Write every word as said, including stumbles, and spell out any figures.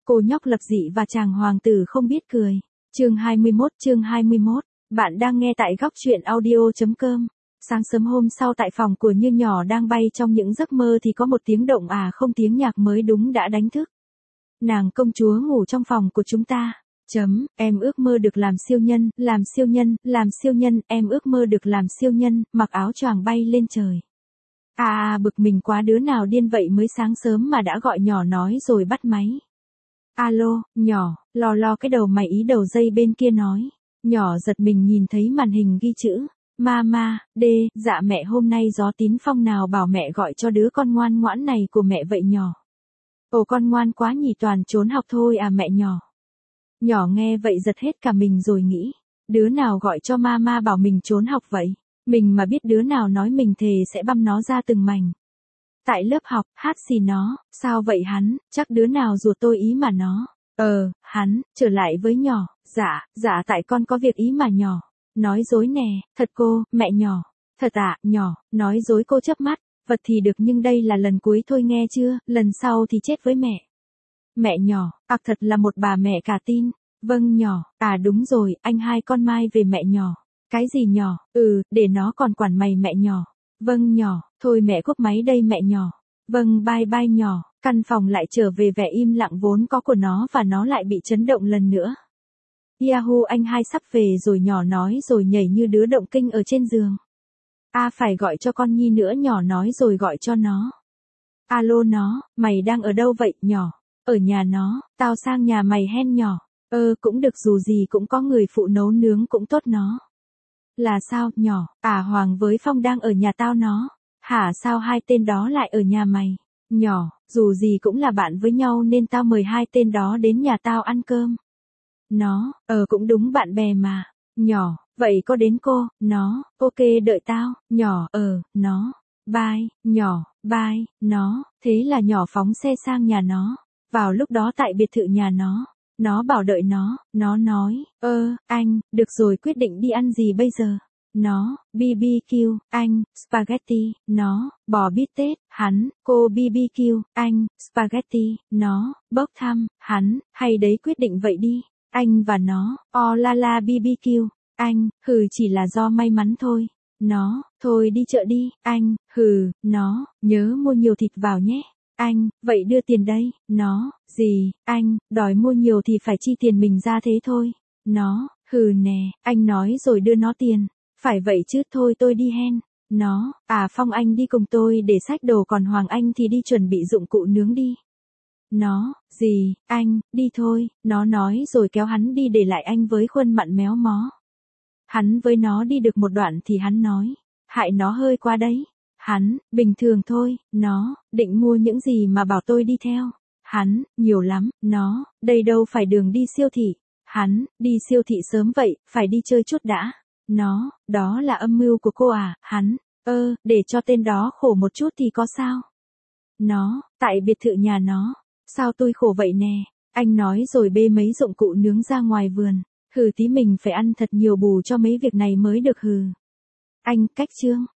Cô nhóc lập dị và chàng hoàng tử không biết cười. Chương hai mươi mốt, chương hai mươi mốt. Bạn đang nghe tại góc truyện audio chấm com. Sáng sớm hôm sau tại phòng của Như nhỏ đang bay trong những giấc mơ thì có một tiếng động à không tiếng nhạc mới đúng đã đánh thức. Nàng công chúa ngủ trong phòng của chúng ta. Chấm, em ước mơ được làm siêu nhân, làm siêu nhân, làm siêu nhân, em ước mơ được làm siêu nhân, mặc áo choàng bay lên trời. À à bực mình quá, đứa nào điên vậy, mới sáng sớm mà đã gọi nhỏ nói rồi bắt máy. Alo, nhỏ, lo lo cái đầu mày, ý đầu dây bên kia nói. Nhỏ giật mình nhìn thấy màn hình ghi chữ. Mama, đê, dạ mẹ, hôm nay gió tín phong nào bảo mẹ gọi cho đứa con ngoan ngoãn này của mẹ vậy nhỏ. Ồ con ngoan quá nhỉ, toàn trốn học thôi à mẹ nhỏ. Nhỏ nghe vậy giật hết cả mình rồi nghĩ. Đứa nào gọi cho mama bảo mình trốn học vậy? Mình mà biết đứa nào nói mình thề sẽ băm nó ra từng mảnh. Tại lớp học, hát xì nó, sao vậy hắn, chắc đứa nào ruột tôi ý mà nó. Ờ, hắn, trở lại với nhỏ, dạ, dạ tại con có việc ý mà nhỏ. Nói dối nè, thật cô, mẹ nhỏ. Thật ạ, à, nhỏ, nói dối cô chớp mắt, vật thì được nhưng đây là lần cuối thôi nghe chưa, lần sau thì chết với mẹ. Mẹ nhỏ, ặc thật là một bà mẹ cả tin. Vâng nhỏ, à đúng rồi, anh hai con mai về mẹ nhỏ. Cái gì nhỏ, ừ, để nó còn quản mày mẹ nhỏ. Vâng nhỏ, thôi mẹ cúp máy đây mẹ nhỏ. Vâng bye bye nhỏ, căn phòng lại trở về vẻ im lặng vốn có của nó và nó lại bị chấn động lần nữa. Yahoo, anh hai sắp về rồi, nhỏ nói rồi nhảy như đứa động kinh ở trên giường. A à, phải gọi cho con Nhi nữa, nhỏ nói rồi gọi cho nó. Alo nó, mày đang ở đâu vậy nhỏ? Ở nhà nó, tao sang nhà mày hen nhỏ. Ơ, cũng được, dù gì cũng có người phụ nấu nướng cũng tốt nó. Là sao, nhỏ? À Hoàng với Phong đang ở nhà tao nó. Hả, sao hai tên đó lại ở nhà mày? Nhỏ, dù gì cũng là bạn với nhau nên tao mời hai tên đó đến nhà tao ăn cơm. Nó, ờ cũng đúng, bạn bè mà. Nhỏ, vậy có đến cô? Nó, ok đợi tao. Nhỏ, ờ, nó. Bye, nhỏ, bye, nó. Thế là nhỏ phóng xe sang nhà nó. Vào lúc đó tại biệt thự nhà nó. Nó bảo đợi nó, nó nói, ơ, anh, được rồi, quyết định đi ăn gì bây giờ? Nó, bê bê quy, anh, spaghetti, nó, bò bít tết, hắn, cô bê bê quy, anh, spaghetti, nó, bốc thăm, hắn, hay đấy quyết định vậy đi, anh và nó, o la la bê bê quy, anh, hừ chỉ là do may mắn thôi. Nó, thôi đi chợ đi, anh, hừ, nó, nhớ mua nhiều thịt vào nhé. Anh, vậy đưa tiền đây. Nó, gì, anh, đòi mua nhiều thì phải chi tiền mình ra thế thôi. Nó, hừ nè, anh nói rồi đưa nó tiền. Phải vậy chứ, thôi tôi đi hen. Nó, à Phong anh đi cùng tôi để xách đồ, còn Hoàng anh thì đi chuẩn bị dụng cụ nướng đi. Nó, gì, anh, đi thôi, nó nói rồi kéo hắn đi để lại anh với khuôn mặt méo mó. Hắn với nó đi được một đoạn thì hắn nói, hại nó hơi quá đấy. Hắn, bình thường thôi, nó, định mua những gì mà bảo tôi đi theo. Hắn, nhiều lắm, nó, đây đâu phải đường đi siêu thị. Hắn, đi siêu thị sớm vậy, phải đi chơi chút đã. Nó, đó là âm mưu của cô à, hắn, ơ, để cho tên đó khổ một chút thì có sao? Nó, tại biệt thự nhà nó, sao tôi khổ vậy nè? Anh nói rồi bê mấy dụng cụ nướng ra ngoài vườn. Hừ tí mình phải ăn thật nhiều bù cho mấy việc này mới được hừ. Anh, cách chương.